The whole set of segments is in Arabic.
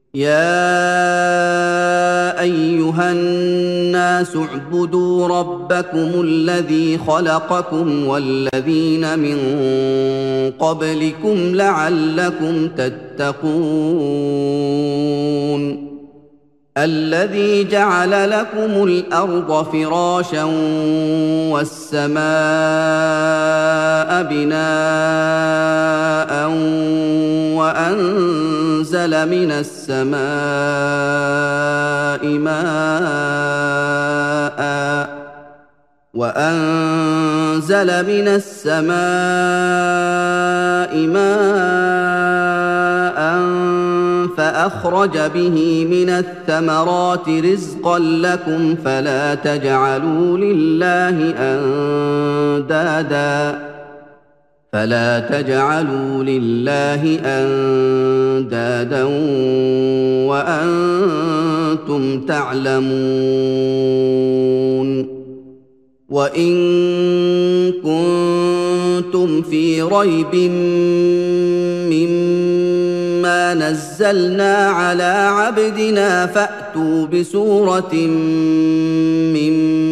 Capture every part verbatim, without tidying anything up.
يا ايها الناس اعبدوا ربكم الذي خلقكم والذين من قبلكم لعلكم تتقون الذي جعل لكم الارض فراشا والسماء بناء وانزل من السماء ماء وأنزل من السماء ماء فأخرج به من الثمرات رزقا لكم فلا تجعلوا لله أندادا فلا تجعلوا لله أندادا وأنتم تعلمون وإن كنتم في ريب مما نزلنا على عبدنا فأتوا بسورة من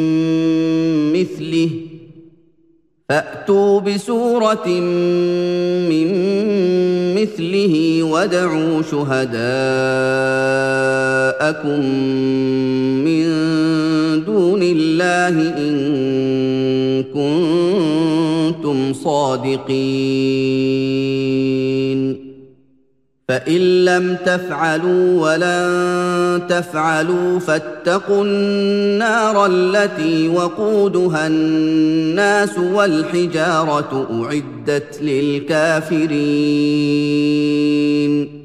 مثله فأتوا بسورة من مثله وادعوا شهداءكم من دون الله إن كنتم صادقين فإن لم تفعلوا ولن تفعلوا فاتقوا النار التي وقودها الناس والحجارة أعدت للكافرين